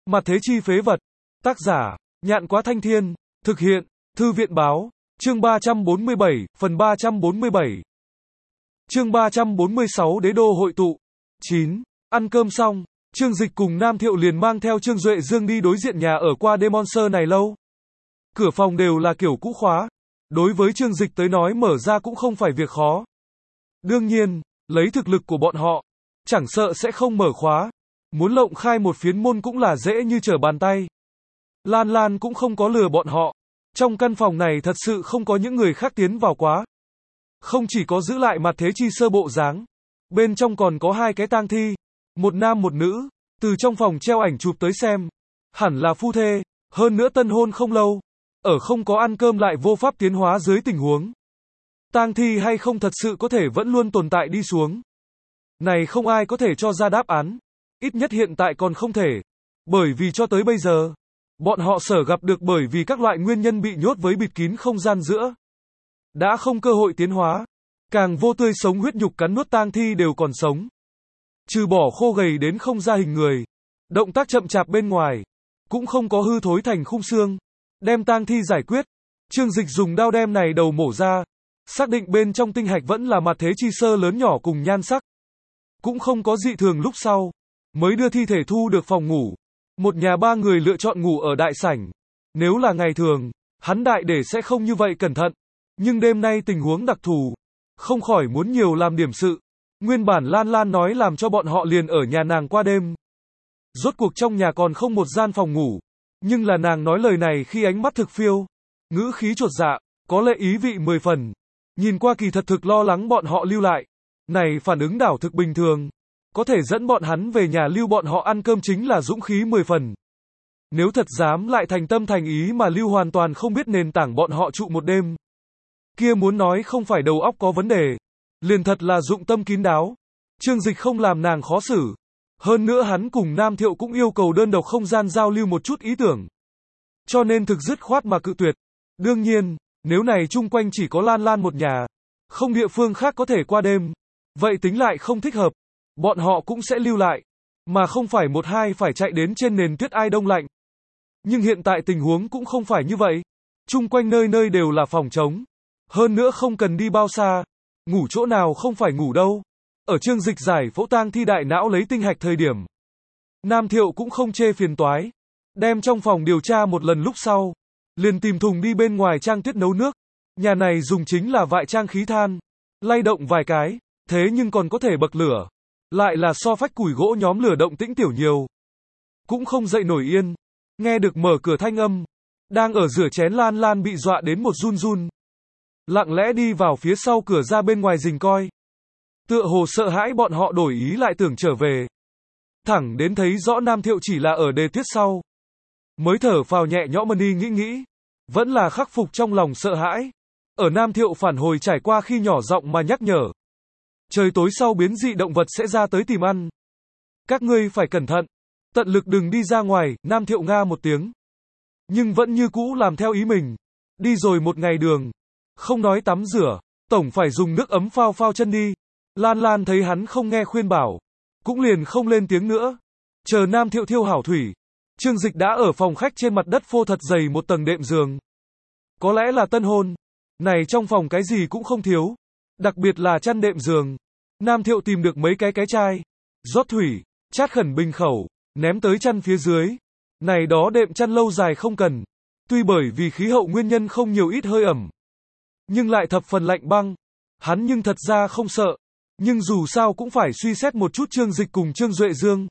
Mặt thế chi phế vật. Tác giả, Nhạn Quá Thanh Thiên. Thực hiện, Thư viện Báo. Chương 347, phần 347. Chương 346 Đế đô hội tụ. 9. Ăn cơm xong, Trương Dịch cùng Nam Thiệu liền mang theo Trương Duệ Dương đi đối diện nhà ở qua đêm Monster này lâu. Cửa phòng đều là kiểu cũ khóa. Đối với Trương Dịch tới nói mở ra cũng không phải việc khó. Đương nhiên, lấy thực lực của bọn họ, chẳng sợ sẽ không mở khóa. Muốn lộng khai một phiến môn cũng là dễ như trở bàn tay. Lan Lan cũng không có lừa bọn họ. Trong căn phòng này thật sự không có những người khác tiến vào quá. Không chỉ có giữ lại mặt thế chi sơ bộ dáng. Bên trong còn có hai cái tang thi. Một nam một nữ. Từ trong phòng treo ảnh chụp tới xem. Hẳn là phu thê. Hơn nữa tân hôn không lâu. Ở không có ăn cơm lại vô pháp tiến hóa dưới tình huống. Tang thi hay không thật sự có thể vẫn luôn tồn tại đi xuống. Này không ai có thể cho ra đáp án. Ít nhất hiện tại còn không thể. Bởi vì cho tới bây giờ, bọn họ sở gặp được bởi vì các loại nguyên nhân bị nhốt với bịt kín không gian giữa. Đã không cơ hội tiến hóa. Càng vô tươi sống huyết nhục cắn nuốt tang thi đều còn sống. Trừ bỏ khô gầy đến không ra hình người. Động tác chậm chạp bên ngoài. Cũng không có hư thối thành khung xương. Đem tang thi giải quyết. Trương Dịch dùng đao đem này đầu mổ ra. Xác định bên trong tinh hạch vẫn là mặt thế chi sơ lớn nhỏ cùng nhan sắc. Cũng không có dị thường lúc sau. Mới đưa thi thể thu được phòng ngủ. Một nhà ba người lựa chọn ngủ ở đại sảnh. Nếu là ngày thường, hắn đại để sẽ không như vậy cẩn thận. Nhưng đêm nay tình huống đặc thù. Không khỏi muốn nhiều làm điểm sự. Nguyên bản Lan Lan nói làm cho bọn họ liền ở nhà nàng qua đêm. Rốt cuộc trong nhà còn không một gian phòng ngủ. Nhưng là nàng nói lời này khi ánh mắt thực phiêu. Ngữ khí chột dạ, có lẽ ý vị 10 phần. Nhìn qua kỳ thật thực lo lắng bọn họ lưu lại. Này phản ứng đảo thực bình thường. Có thể dẫn bọn hắn về nhà lưu bọn họ ăn cơm chính là dũng khí 10 phần. Nếu thật dám lại thành tâm thành ý mà lưu hoàn toàn không biết nền tảng bọn họ trụ một đêm. Kia muốn nói không phải đầu óc có vấn đề. Liền thật là dụng tâm kín đáo. Trương Dịch không làm nàng khó xử. Hơn nữa hắn cùng Nam Thiệu cũng yêu cầu đơn độc không gian giao lưu một chút ý tưởng. Cho nên thực dứt khoát mà cự tuyệt. Đương nhiên, nếu này chung quanh chỉ có Lan Lan một nhà. Không địa phương khác có thể qua đêm. Vậy tính lại không thích hợp. Bọn họ cũng sẽ lưu lại. Mà không phải một hai phải chạy đến trên nền tuyết ai đông lạnh. Nhưng hiện tại tình huống cũng không phải như vậy. Chung quanh nơi nơi đều là phòng trống. Hơn nữa không cần đi bao xa. Ngủ chỗ nào không phải ngủ đâu. Ở Trương Dịch giải phẫu tang thi đại não lấy tinh hạch thời điểm. Nam Thiệu cũng không chê phiền toái. Đem trong phòng điều tra một lần lúc sau. Liền tìm thùng đi bên ngoài trang tuyết nấu nước. Nhà này dùng chính là vại trang khí than. Lay động vài cái. Thế nhưng còn có thể bậc lửa. Lại là so phách củi gỗ nhóm lửa động tĩnh tiểu nhiều. Cũng không dậy nổi yên. Nghe được mở cửa thanh âm. Đang ở rửa chén Lan Lan bị dọa đến một run run. Lặng lẽ đi vào phía sau cửa ra bên ngoài rình coi. Tựa hồ sợ hãi bọn họ đổi ý lại tưởng trở về. Thẳng đến thấy rõ Nam Thiệu chỉ là ở đề tuyết sau. Mới thở phào nhẹ nhõm đi nghĩ. Vẫn là khắc phục trong lòng sợ hãi. Ở Nam Thiệu phản hồi trải qua khi nhỏ giọng mà nhắc nhở. Trời tối sau biến dị động vật sẽ ra tới tìm ăn. Các ngươi phải cẩn thận. Tận lực đừng đi ra ngoài, Nam Thiệu nga một tiếng. Nhưng vẫn như cũ làm theo ý mình. Đi rồi một ngày đường. Không nói tắm rửa, tổng phải dùng nước ấm phao phao chân đi. Lan Lan thấy hắn không nghe khuyên bảo. Cũng liền không lên tiếng nữa. Chờ Nam Thiệu thiêu hảo thủy. Trương Dịch đã ở phòng khách trên mặt đất phô thật dày một tầng đệm giường. Có lẽ là tân hôn. Này trong phòng cái gì cũng không thiếu. Đặc biệt là chăn đệm giường. Nam Thiệu tìm được mấy cái chai. Rót thủy, chát khẩn bình khẩu, ném tới chăn phía dưới. Này đó đệm chăn lâu dài không cần. Tuy bởi vì khí hậu nguyên nhân không nhiều ít hơi ẩm. Nhưng lại thập phần lạnh băng. Hắn nhưng thật ra không sợ. Nhưng dù sao cũng phải suy xét một chút Trương Dịch cùng Trương Duệ Dương.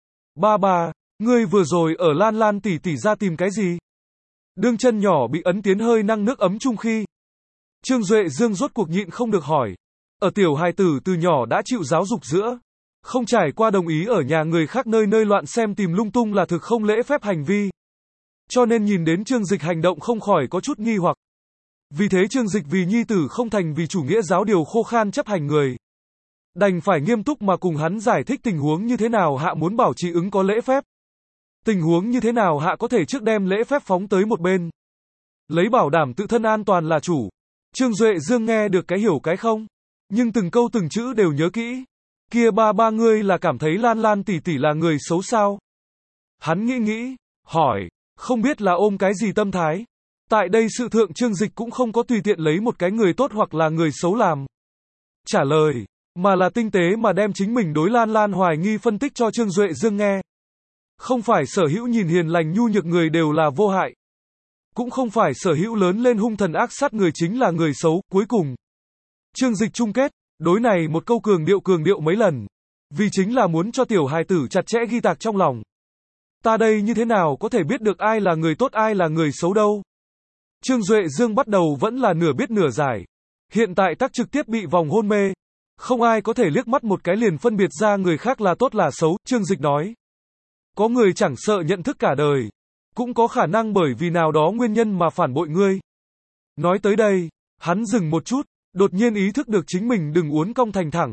Ba, ngươi vừa rồi ở Lan Lan tỷ tỷ ra tìm cái gì? Đương chân nhỏ bị ấn tiến hơi năng nước ấm chung khi. Trương Duệ Dương rốt cuộc nhịn không được hỏi. Ở tiểu hài tử từ nhỏ đã chịu giáo dục giữa. Không trải qua đồng ý ở nhà người khác nơi nơi loạn xem tìm lung tung là thực không lễ phép hành vi. Cho nên nhìn đến Trương Dịch hành động không khỏi có chút nghi hoặc. Vì thế Trương Dịch vì nhi tử không thành vì chủ nghĩa giáo điều khô khan chấp hành người. Đành phải nghiêm túc mà cùng hắn giải thích tình huống như thế nào hạ muốn bảo trì ứng có lễ phép. Tình huống như thế nào hạ có thể trước đem lễ phép phóng tới một bên. Lấy bảo đảm tự thân an toàn là chủ. Trương Duệ Dương nghe được cái hiểu cái không. Nhưng từng câu từng chữ đều nhớ kỹ. Kia ba ngươi là cảm thấy Lan Lan tỷ tỷ là người xấu sao? Hắn nghĩ, hỏi, không biết là ôm cái gì tâm thái. Tại đây sự thượng Trương Dịch cũng không có tùy tiện lấy một cái người tốt hoặc là người xấu làm trả lời, mà là tinh tế mà đem chính mình đối Lan Lan hoài nghi phân tích cho Trương Duệ Dương nghe. Không phải sở hữu nhìn hiền lành nhu nhược người đều là vô hại. Cũng không phải sở hữu lớn lên hung thần ác sát người chính là người xấu. Cuối cùng, Trương Dịch chung kết, đối này một câu cường điệu mấy lần. Vì chính là muốn cho tiểu hài tử chặt chẽ ghi tạc trong lòng. Ta đây như thế nào có thể biết được ai là người tốt ai là người xấu đâu. Trương Duệ Dương bắt đầu vẫn là nửa biết nửa giải. Hiện tại tắc trực tiếp bị vòng hôn mê. Không ai có thể liếc mắt một cái liền phân biệt ra người khác là tốt là xấu, Trương Dịch nói. Có người chẳng sợ nhận thức cả đời. Cũng có khả năng bởi vì nào đó nguyên nhân mà phản bội ngươi. Nói tới đây, hắn dừng một chút, đột nhiên ý thức được chính mình đừng uốn cong thành thẳng.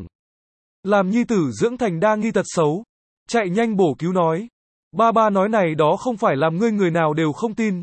Làm nhi tử dưỡng thành đa nghi tật xấu. Chạy nhanh bổ cứu nói. Ba nói này đó không phải làm ngươi người nào đều không tin.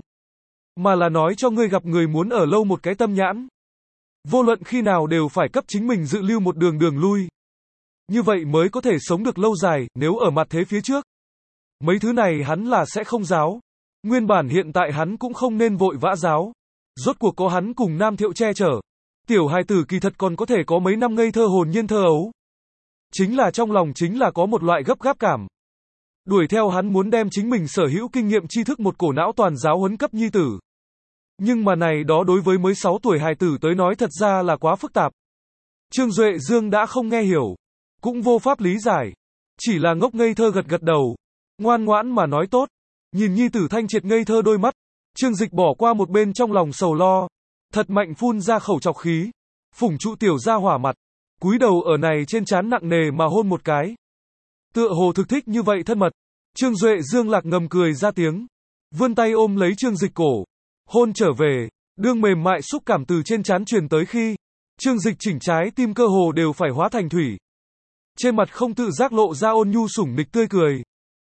Mà là nói cho ngươi gặp người muốn ở lâu một cái tâm nhãn. Vô luận khi nào đều phải cấp chính mình dự lưu một đường lui. Như vậy mới có thể sống được lâu dài, nếu ở mặt thế phía trước. Mấy thứ này hắn là sẽ không giáo. Nguyên bản hiện tại hắn cũng không nên vội vã giáo. Rốt cuộc có hắn cùng Nam Thiệu che chở. Tiểu hài tử kỳ thật còn có thể có mấy năm ngây thơ hồn nhiên thơ ấu. Chính là trong lòng chính là có một loại gấp gáp cảm. Đuổi theo hắn muốn đem chính mình sở hữu kinh nghiệm tri thức một cổ não toàn giáo huấn cấp nhi tử. Nhưng mà này đó đối với mới 6 tuổi hài tử tới nói thật ra là quá phức tạp. Trương Duệ Dương đã không nghe hiểu. Cũng vô pháp lý giải. Chỉ là ngốc ngây thơ gật đầu. Ngoan ngoãn mà nói tốt. Nhìn nhi tử thanh triệt ngây thơ đôi mắt. Trương Dịch bỏ qua một bên trong lòng sầu lo. Thật mạnh phun ra khẩu trọc khí. Phủng trụ tiểu ra hỏa mặt. Cúi đầu ở này trên trán nặng nề mà hôn một cái. Tựa hồ thực thích như vậy thân mật. Trương Duệ Dương lạc ngầm cười ra tiếng. Vươn tay ôm lấy Trương Dịch cổ. Hôn trở về. Đương mềm mại xúc cảm từ trên trán truyền tới khi. Trương Dịch chỉnh trái tim cơ hồ đều phải hóa thành thủy. Trên mặt không tự giác lộ ra ôn nhu sủng nịch tươi cười.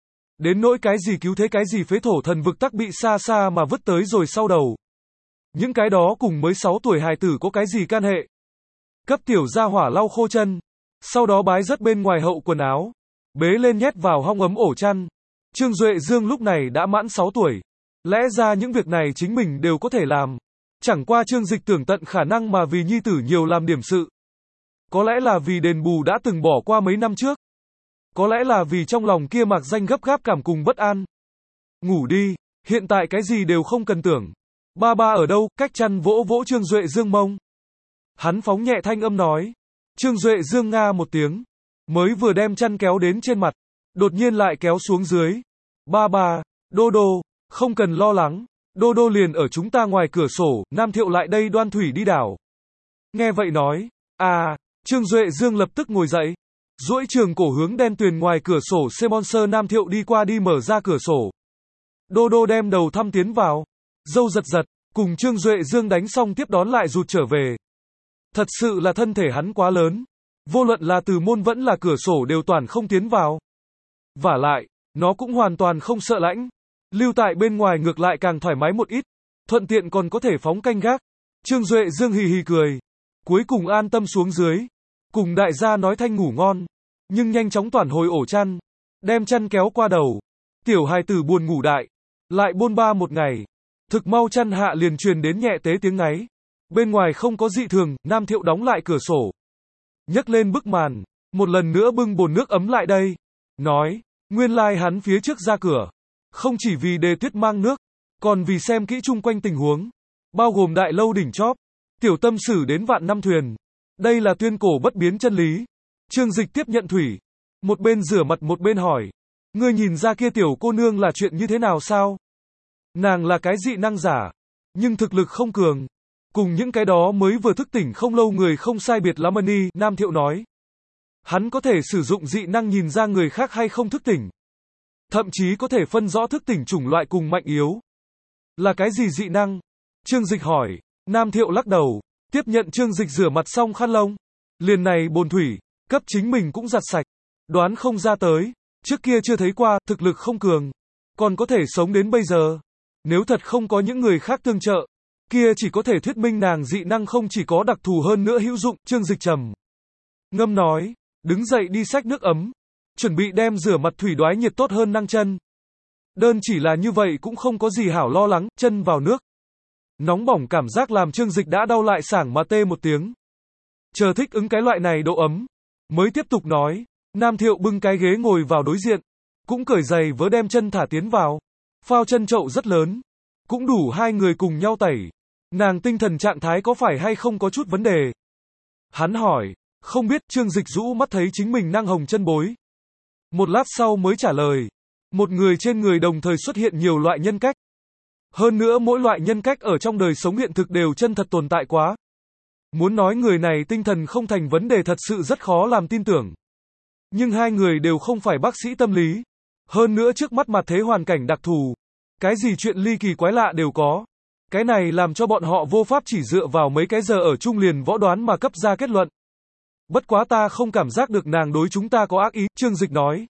Đến nỗi cái gì cứu thế cái gì phế thổ thần vực tắc bị xa xa mà vứt tới rồi sau đầu. Những cái đó cùng mới 6 tuổi hài tử có cái gì can hệ. Cấp tiểu gia hỏa lau khô chân. Sau đó bái rất bên ngoài hậu quần áo. Bế lên nhét vào hong ấm ổ chăn. Trương Duệ Dương lúc này đã mãn 6 tuổi. Lẽ ra những việc này chính mình đều có thể làm. Chẳng qua Trương Dịch tưởng tận khả năng mà vì nhi tử nhiều làm điểm sự. Có lẽ là vì đền bù đã từng bỏ qua mấy năm trước. Có lẽ là vì trong lòng kia mạc danh gấp gáp cảm cùng bất an. Ngủ đi, hiện tại cái gì đều không cần tưởng. Ba ở đâu, cách chăn vỗ vỗ Trương Duệ Dương mông. Hắn phóng nhẹ thanh âm nói. Trương Duệ Dương nga một tiếng. Mới vừa đem chăn kéo đến trên mặt. Đột nhiên lại kéo xuống dưới. Ba, Đô, không cần lo lắng. Đô liền ở chúng ta ngoài cửa sổ, Nam Thiệu lại đây đoan thủy đi đảo. Nghe vậy nói. Trương Duệ Dương lập tức ngồi dậy. Duỗi trường cổ hướng đen tuyền ngoài cửa sổ Semonser Nam Thiệu đi qua đi mở ra cửa sổ. Đô đem đầu thăm tiến vào. Dâu giật, cùng Trương Duệ Dương đánh xong tiếp đón lại rụt trở về. Thật sự là thân thể hắn quá lớn. Vô luận là từ môn vẫn là cửa sổ đều toàn không tiến vào. Vả lại, nó cũng hoàn toàn không sợ lạnh. Lưu tại bên ngoài ngược lại càng thoải mái một ít. Thuận tiện còn có thể phóng canh gác. Trương Duệ Dương hì hì cười. Cuối cùng an tâm xuống dưới. Cùng đại gia nói thanh ngủ ngon. Nhưng nhanh chóng toàn hồi ổ chăn. Đem chăn kéo qua đầu. Tiểu hài tử buồn ngủ đại. Lại bôn ba một ngày. Thực mau chăn hạ liền truyền đến nhẹ tế tiếng ngáy. Bên ngoài không có dị thường, Nam Thiệu đóng lại cửa sổ. Nhấc lên bức màn. Một lần nữa bưng bồn nước ấm lại đây. Nói, nguyên lai hắn phía trước ra cửa. Không chỉ vì đề tuyết mang nước. Còn vì xem kỹ chung quanh tình huống. Bao gồm đại lâu đỉnh chóp. Tiểu tâm sử đến vạn năm thuyền. Đây là tuyên cổ bất biến chân lý. Trương Dịch tiếp nhận thủy. Một bên rửa mặt một bên hỏi. Ngươi nhìn ra kia tiểu cô nương là chuyện như thế nào sao? Nàng là cái dị năng giả. Nhưng thực lực không cường. Cùng những cái đó mới vừa thức tỉnh không lâu người không sai biệt lắm đi, Nam Thiệu nói. Hắn có thể sử dụng dị năng nhìn ra người khác hay không thức tỉnh. Thậm chí có thể phân rõ thức tỉnh chủng loại cùng mạnh yếu. Là cái gì dị năng? Trương Dịch hỏi. Nam Thiệu lắc đầu. Tiếp nhận Trương Dịch rửa mặt xong khăn lông. Liền này bồn thủy. Cấp chính mình cũng giặt sạch. Đoán không ra tới. Trước kia chưa thấy qua, thực lực không cường. Còn có thể sống đến bây giờ. Nếu thật không có những người khác tương trợ. Kia chỉ có thể thuyết minh nàng dị năng không chỉ có đặc thù hơn nữa hữu dụng. Trương Dịch trầm ngâm nói. Đứng dậy đi xách nước ấm. Chuẩn bị đem rửa mặt thủy đoái nhiệt tốt hơn năng chân. Đơn chỉ là như vậy cũng không có gì hảo lo lắng, chân vào nước. Nóng bỏng cảm giác làm Trương Dịch đã đau lại sảng mà tê một tiếng. Chờ thích ứng cái loại này độ ấm, mới tiếp tục nói. Nam Thiệu bưng cái ghế ngồi vào đối diện, cũng cởi giày vớ đem chân thả tiến vào. Phao chân chậu rất lớn, cũng đủ hai người cùng nhau tẩy. Nàng tinh thần trạng thái có phải hay không có chút vấn đề? Hắn hỏi, không biết. Trương Dịch rũ mắt thấy chính mình năng hồng chân bối. Một lát sau mới trả lời, một người trên người đồng thời xuất hiện nhiều loại nhân cách. Hơn nữa mỗi loại nhân cách ở trong đời sống hiện thực đều chân thật tồn tại quá. Muốn nói người này tinh thần không thành vấn đề thật sự rất khó làm tin tưởng. Nhưng hai người đều không phải bác sĩ tâm lý. Hơn nữa trước mắt mặt thế hoàn cảnh đặc thù. Cái gì chuyện ly kỳ quái lạ đều có. Cái này làm cho bọn họ vô pháp chỉ dựa vào mấy cái giờ ở chung liền võ đoán mà cấp ra kết luận. Bất quá ta không cảm giác được nàng đối chúng ta có ác ý, Trương Dịch nói.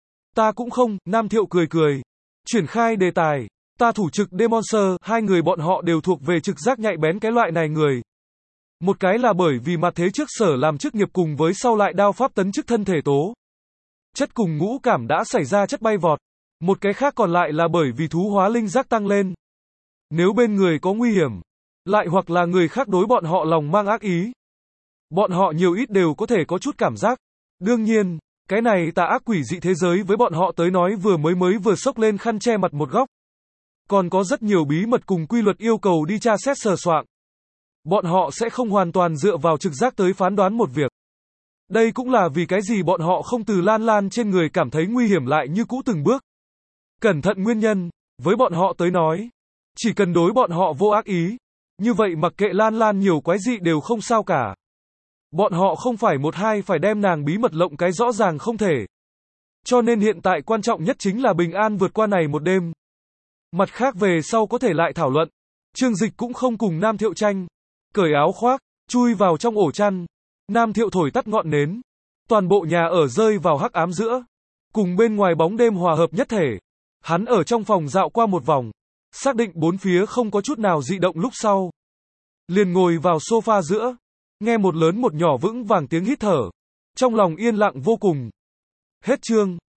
Ta cũng không, Nam Thiệu cười cười. Chuyển khai đề tài. Ta thủ trực Demonster, hai người bọn họ đều thuộc về trực giác nhạy bén cái loại này người. Một cái là bởi vì mặt thế trước sở làm chức nghiệp cùng với sau lại đao pháp tấn chức thân thể tố. Chất cùng ngũ cảm đã xảy ra chất bay vọt. Một cái khác còn lại là bởi vì thú hóa linh giác tăng lên. Nếu bên người có nguy hiểm, lại hoặc là người khác đối bọn họ lòng mang ác ý, bọn họ nhiều ít đều có thể có chút cảm giác. Đương nhiên, cái này tà ác quỷ dị thế giới với bọn họ tới nói vừa vừa xốc lên khăn che mặt một góc. Còn có rất nhiều bí mật cùng quy luật yêu cầu đi tra xét sờ soạng. Bọn họ sẽ không hoàn toàn dựa vào trực giác tới phán đoán một việc. Đây cũng là vì cái gì bọn họ không từ Lan Lan trên người cảm thấy nguy hiểm lại như cũ từng bước. Cẩn thận nguyên nhân, với bọn họ tới nói, chỉ cần đối bọn họ vô ác ý, như vậy mặc kệ Lan Lan nhiều quái dị đều không sao cả. Bọn họ không phải một hai phải đem nàng bí mật lộng cái rõ ràng không thể. Cho nên hiện tại quan trọng nhất chính là bình an vượt qua này một đêm. Mặt khác về sau có thể lại thảo luận. Trương Dịch cũng không cùng Nam Thiệu tranh. Cởi áo khoác, chui vào trong ổ chăn. Nam Thiệu thổi tắt ngọn nến. Toàn bộ nhà ở rơi vào hắc ám giữa. Cùng bên ngoài bóng đêm hòa hợp nhất thể. Hắn ở trong phòng dạo qua một vòng. Xác định bốn phía không có chút nào dị động lúc sau. Liền ngồi vào sofa giữa. Nghe một lớn một nhỏ vững vàng tiếng hít thở. Trong lòng yên lặng vô cùng. Hết chương.